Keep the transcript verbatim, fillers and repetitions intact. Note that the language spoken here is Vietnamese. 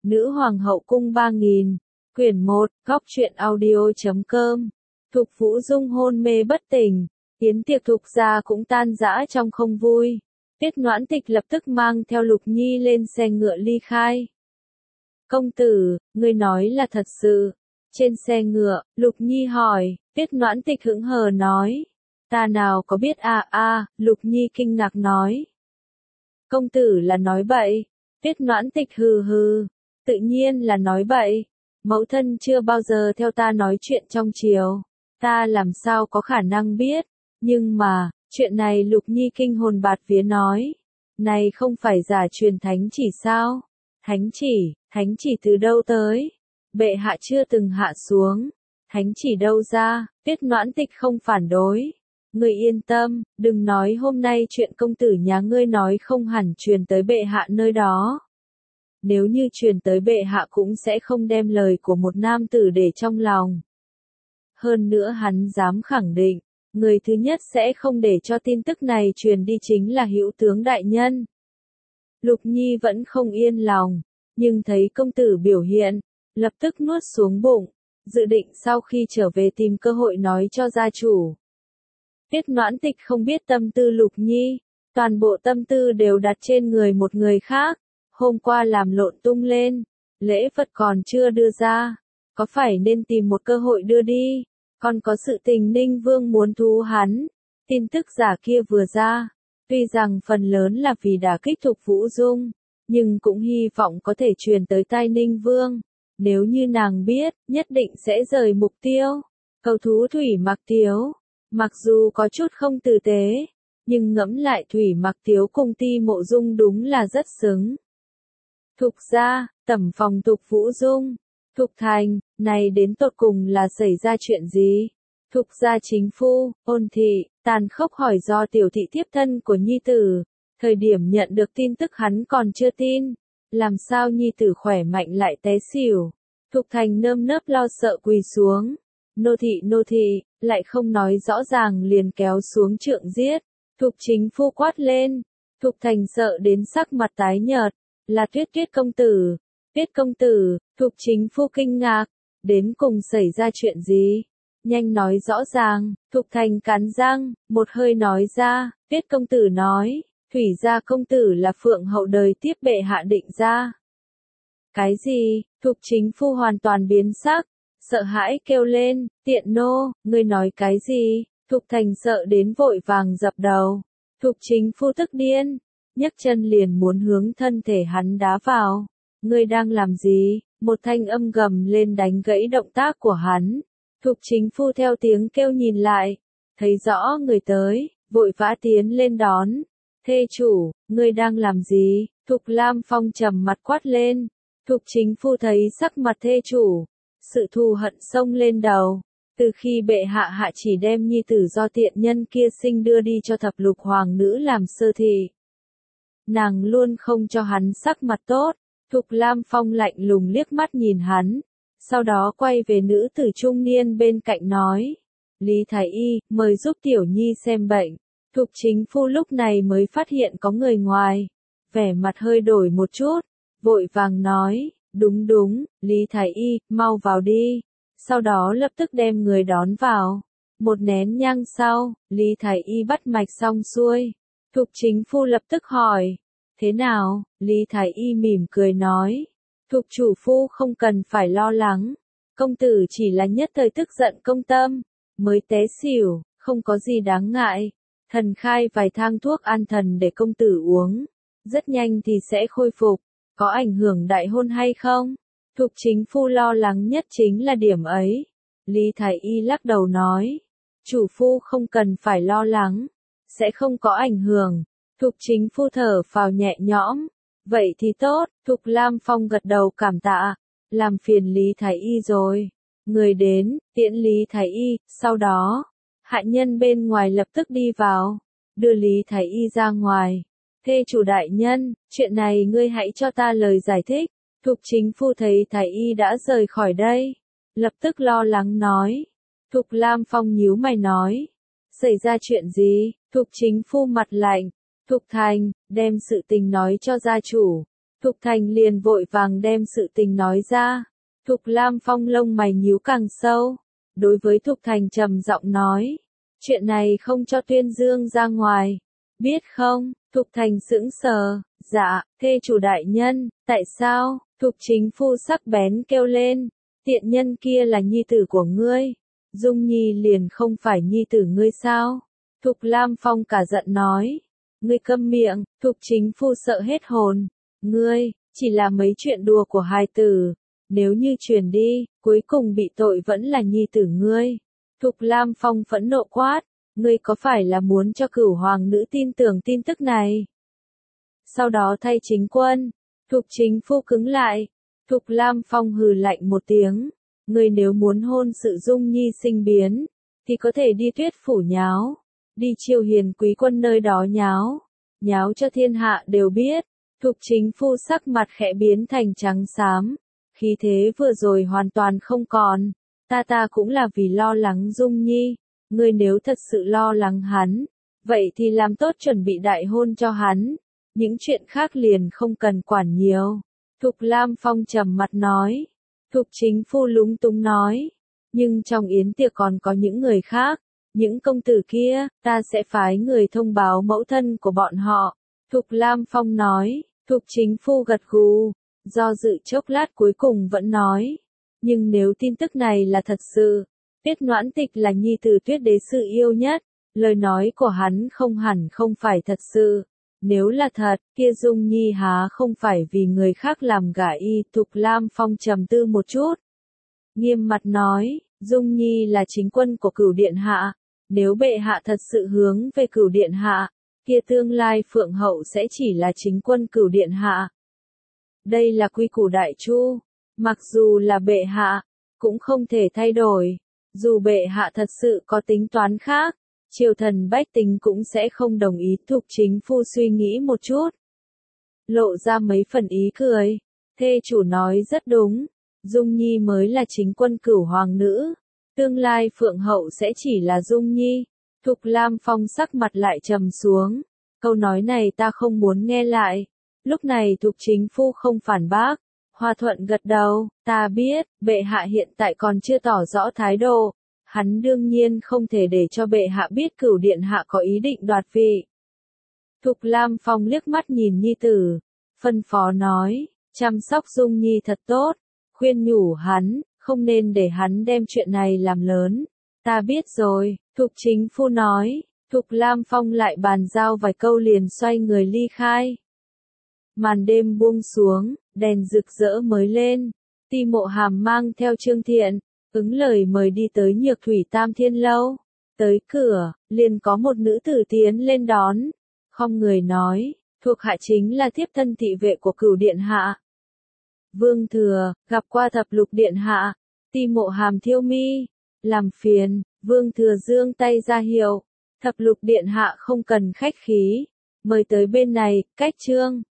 Nữ hoàng hậu cung ba nghìn, quyển một, góc truyện audio chấm com. Thục Vũ Dung hôn mê bất tỉnh, yến tiệc Thục gia cũng tan rã trong không vui. Tiết Noãn Tịch lập tức mang theo Lục Nhi lên xe ngựa ly khai. Công tử, ngươi nói là thật sự. Trên xe ngựa, Lục Nhi hỏi, Tiết Noãn Tịch hững hờ nói. Ta nào có biết à à, Lục Nhi kinh ngạc nói. Công tử là nói bậy. Tiết Noãn Tịch hừ hừ, tự nhiên là nói bậy. Mẫu thân chưa bao giờ theo ta nói chuyện trong triều, ta làm sao có khả năng biết. Nhưng mà, chuyện này Lục Nhi kinh hồn bạt vía nói. Này không phải giả truyền thánh chỉ sao? Thánh chỉ, thánh chỉ từ đâu tới? Bệ hạ chưa từng hạ xuống. Thánh chỉ đâu ra? Tiết Noãn Tịch không phản đối. Ngươi yên tâm, đừng nói hôm nay chuyện công tử nhà ngươi nói không hẳn truyền tới bệ hạ nơi đó. Nếu như truyền tới bệ hạ cũng sẽ không đem lời của một nam tử để trong lòng. Hơn nữa hắn dám khẳng định, người thứ nhất sẽ không để cho tin tức này truyền đi chính là Hữu tướng đại nhân. Lục Nhi vẫn không yên lòng, nhưng thấy công tử biểu hiện, lập tức nuốt xuống bụng, dự định sau khi trở về tìm cơ hội nói cho gia chủ. Tiết Noãn Tịch không biết tâm tư Lục Nhi, toàn bộ tâm tư đều đặt trên người một người khác. Hôm qua làm lộn tung lên, lễ vật còn chưa đưa ra, có phải nên tìm một cơ hội đưa đi, còn có sự tình Ninh Vương muốn thú hắn. Tin tức giả kia vừa ra, tuy rằng phần lớn là vì đả kích Thục Vũ Dung, nhưng cũng hy vọng có thể truyền tới tai Ninh Vương. Nếu như nàng biết, nhất định sẽ rời mục tiêu. Cầu thú Thủy Mặc Tiếu, mặc dù có chút không tử tế, nhưng ngẫm lại Thủy Mặc Tiếu cùng Ti Mộ Dung đúng là rất xứng. Thục gia, tẩm phòng Thục Vũ Dung, Thục Thành, này đến tột cùng là xảy ra chuyện gì? Thục gia chính phu, Ôn thị, tàn khốc hỏi do tiểu thị thiếp thân của nhi tử, thời điểm nhận được tin tức hắn còn chưa tin, làm sao nhi tử khỏe mạnh lại té xỉu. Thục Thành nơm nớp lo sợ quỳ xuống, nô thị nô thị, lại không nói rõ ràng liền kéo xuống trượng giết. Thục chính phu quát lên, Thục Thành sợ đến sắc mặt tái nhợt. Là Tuyết Tuyết công tử, Tuyết công tử, Thục chính phu kinh ngạc, đến cùng xảy ra chuyện gì? Nhanh nói rõ ràng. Thục Thành cắn răng, một hơi nói ra. Tuyết công tử nói, Thủy gia công tử là phượng hậu đời tiếp bệ hạ định ra. Cái gì? Thục chính phu hoàn toàn biến sắc, sợ hãi kêu lên, tiện nô, ngươi nói cái gì? Thục Thành sợ đến vội vàng dập đầu. Thục chính phu tức điên, nhấc chân liền muốn hướng thân thể hắn đá vào. Ngươi đang làm gì? Một thanh âm gầm lên đánh gãy động tác của hắn. Thục chính phu theo tiếng kêu nhìn lại, thấy rõ người tới, vội vã tiến lên đón. Thê chủ, ngươi đang làm gì? Thục Lam Phong trầm mặt quát lên. Thục chính phu thấy sắc mặt thê chủ, sự thù hận xông lên đầu. Từ khi bệ hạ hạ chỉ đem nhi tử do tiện nhân kia sinh đưa đi cho thập lục hoàng nữ làm sơ thị, nàng luôn không cho hắn sắc mặt tốt. Thục Lam Phong lạnh lùng liếc mắt nhìn hắn, sau đó quay về nữ tử trung niên bên cạnh nói. Lý Thái Y, mời giúp tiểu nhi xem bệnh. Thục chính phu lúc này mới phát hiện có người ngoài, vẻ mặt hơi đổi một chút, vội vàng nói, đúng đúng, Lý Thái Y, mau vào đi. Sau đó lập tức đem người đón vào. Một nén nhang sau, Lý Thái Y bắt mạch xong xuôi. Thục chính phu lập tức hỏi, thế nào? Lý Thái Y mỉm cười nói, Thục chủ phu không cần phải lo lắng, công tử chỉ là nhất thời tức giận công tâm, mới té xỉu, không có gì đáng ngại. Thần khai vài thang thuốc an thần để công tử uống, rất nhanh thì sẽ khôi phục. Có ảnh hưởng đại hôn hay không? Thục chính phu lo lắng nhất chính là điểm ấy. Lý Thái Y lắc đầu nói, chủ phu không cần phải lo lắng, sẽ không có ảnh hưởng. Thục chính phu thở phào nhẹ nhõm, vậy thì tốt. Thục Lam Phong gật đầu cảm tạ, làm phiền Lý Thái Y rồi. Người đến, tiễn Lý Thái Y, sau đó, hạ nhân bên ngoài lập tức đi vào, đưa Lý Thái Y ra ngoài. Thê chủ đại nhân, chuyện này ngươi hãy cho ta lời giải thích. Thục chính phu thấy Thái Y đã rời khỏi đây, lập tức lo lắng nói. Thục Lam Phong nhíu mày nói, xảy ra chuyện gì? Thục chính phu mặt lạnh, Thục Thành, đem sự tình nói cho gia chủ. Thục Thành liền vội vàng đem sự tình nói ra. Thục Lam Phong lông mày nhíu càng sâu. Đối với Thục Thành trầm giọng nói. Chuyện này không cho tuyên dương ra ngoài. Biết không? Thục Thành sững sờ. Dạ, thê chủ đại nhân, tại sao? Thục Chính Phu sắc bén kêu lên. Tiện nhân kia là nhi tử của ngươi. Dung Nhi liền không phải nhi tử ngươi sao? Thục Lam Phong cả giận nói. Ngươi câm miệng. Thục Chính Phu sợ hết hồn. Ngươi, chỉ là mấy chuyện đùa của hài tử. Nếu như truyền đi, cuối cùng bị tội vẫn là nhi tử ngươi. Thục Lam Phong phẫn nộ quát. Ngươi có phải là muốn cho cửu hoàng nữ tin tưởng tin tức này? Sau đó thay chính quân. Thục Chính Phu cứng lại. Thục Lam Phong hừ lạnh một tiếng. Ngươi nếu muốn hôn sự Dung Nhi sinh biến, thì có thể đi Tuyết phủ nháo. Đi Triều Hiền quý quân nơi đó nháo. Nháo cho thiên hạ đều biết. Thục Chính Phu sắc mặt khẽ biến thành trắng xám. Khí thế vừa rồi hoàn toàn không còn. Ta ta cũng là vì lo lắng Dung Nhi. Ngươi nếu thật sự lo lắng hắn, vậy thì làm tốt chuẩn bị đại hôn cho hắn. Những chuyện khác liền không cần quản nhiều. Thục Lam Phong trầm mặt nói. Thục Chính Phu lúng túng nói. Nhưng trong yến tiệc còn có những người khác. Những công tử kia, ta sẽ phái người thông báo mẫu thân của bọn họ. Thục Lam Phong nói. Thục Chính Phu gật gù. Do dự chốc lát cuối cùng vẫn nói. Nhưng nếu tin tức này là thật sự, Tuyết Noãn Tịch là nhi tử Tuyết đế sư yêu nhất, lời nói của hắn không hẳn không phải thật sự. Nếu là thật, kia Dung Nhi há không phải vì người khác làm gả y. Thục Lam Phong trầm tư một chút. Nghiêm mặt nói, Dung Nhi là chính quân của Cửu Điện Hạ. Nếu bệ hạ thật sự hướng về Cửu Điện Hạ, kia tương lai Phượng Hậu sẽ chỉ là chính quân Cửu Điện Hạ. Đây là quy củ đại chu. Mặc dù là bệ hạ, cũng không thể thay đổi. Dù bệ hạ thật sự có tính toán khác, triều thần bách tính cũng sẽ không đồng ý. Thục Chính Phu suy nghĩ một chút, lộ ra mấy phần ý cười. Thê chủ nói rất đúng. Dung Nhi mới là chính quân cửu hoàng nữ. Tương lai Phượng Hậu sẽ chỉ là Dung Nhi. Thục Lam Phong sắc mặt lại trầm xuống. Câu nói này ta không muốn nghe lại. Lúc này Thục Chính Phu không phản bác. Hoa Thuận gật đầu. Ta biết, bệ hạ hiện tại còn chưa tỏ rõ thái độ. Hắn đương nhiên không thể để cho bệ hạ biết Cửu Điện Hạ có ý định đoạt vị. Thục Lam Phong liếc mắt nhìn nhi tử. Phân phó nói, chăm sóc Dung Nhi thật tốt. Khuyên nhủ hắn, không nên để hắn đem chuyện này làm lớn. Ta biết rồi, Thục Chính Phu nói. Thục Lam Phong lại bàn giao vài câu liền xoay người ly khai. Màn đêm buông xuống, đèn rực rỡ mới lên. Ti Mộ Hàm mang theo Trương Thiện, ứng lời mời đi tới Nhược Thủy Tam Thiên Lâu. Tới cửa, liền có một nữ tử tiến lên đón. Không người nói, thuộc hạ chính là thiếp thân thị vệ của Cửu Điện Hạ. Vương Thừa, gặp qua Thập Lục Điện Hạ. Ti Mộ Hàm thiêu mi. Làm phiền, Vương Thừa giương tay ra hiệu. Thập Lục Điện Hạ không cần khách khí. Mời tới bên này, cách trương.